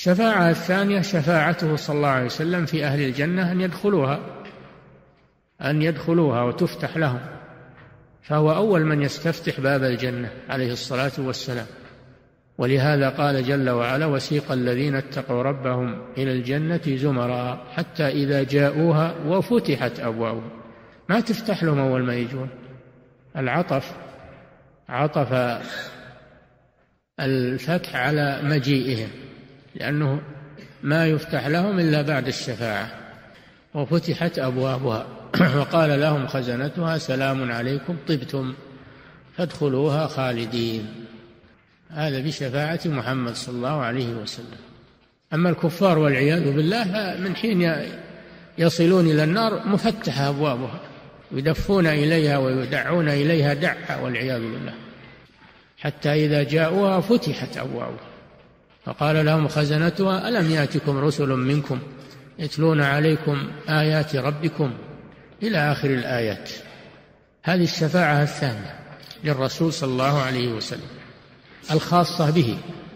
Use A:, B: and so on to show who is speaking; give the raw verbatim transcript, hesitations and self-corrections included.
A: الشفاعة الثانية شفاعته صلى الله عليه وسلم في أهل الجنة أن يدخلوها أن يدخلوها وتفتح لهم، فهو أول من يستفتح باب الجنة عليه الصلاة والسلام. ولهذا قال جل وعلا: وسيق الذين اتقوا ربهم إلى الجنة زمرا حتى إذا جاءوها وفتحت أبوابها. ما تفتح لهم أول ما يجون، العطف عطف الفتح على مجيئهم، لأنه ما يفتح لهم إلا بعد الشفاعة. وفتحت أبوابها وقال لهم خزنتها سلام عليكم طبتم فادخلوها خالدين. هذا بشفاعة محمد صلى الله عليه وسلم. أما الكفار والعياذ بالله من حين يصلون إلى النار مفتحة أبوابها، يدفون إليها ويدعون إليها دعا والعياذ بالله، حتى إذا جاءوها فتحت أبوابها فقال لهم خزنتها ألم يأتكم رسل منكم يتلون عليكم آيات ربكم إلى آخر الآيات. هذه الشفاعة الثانية للرسول صلى الله عليه وسلم الخاصة به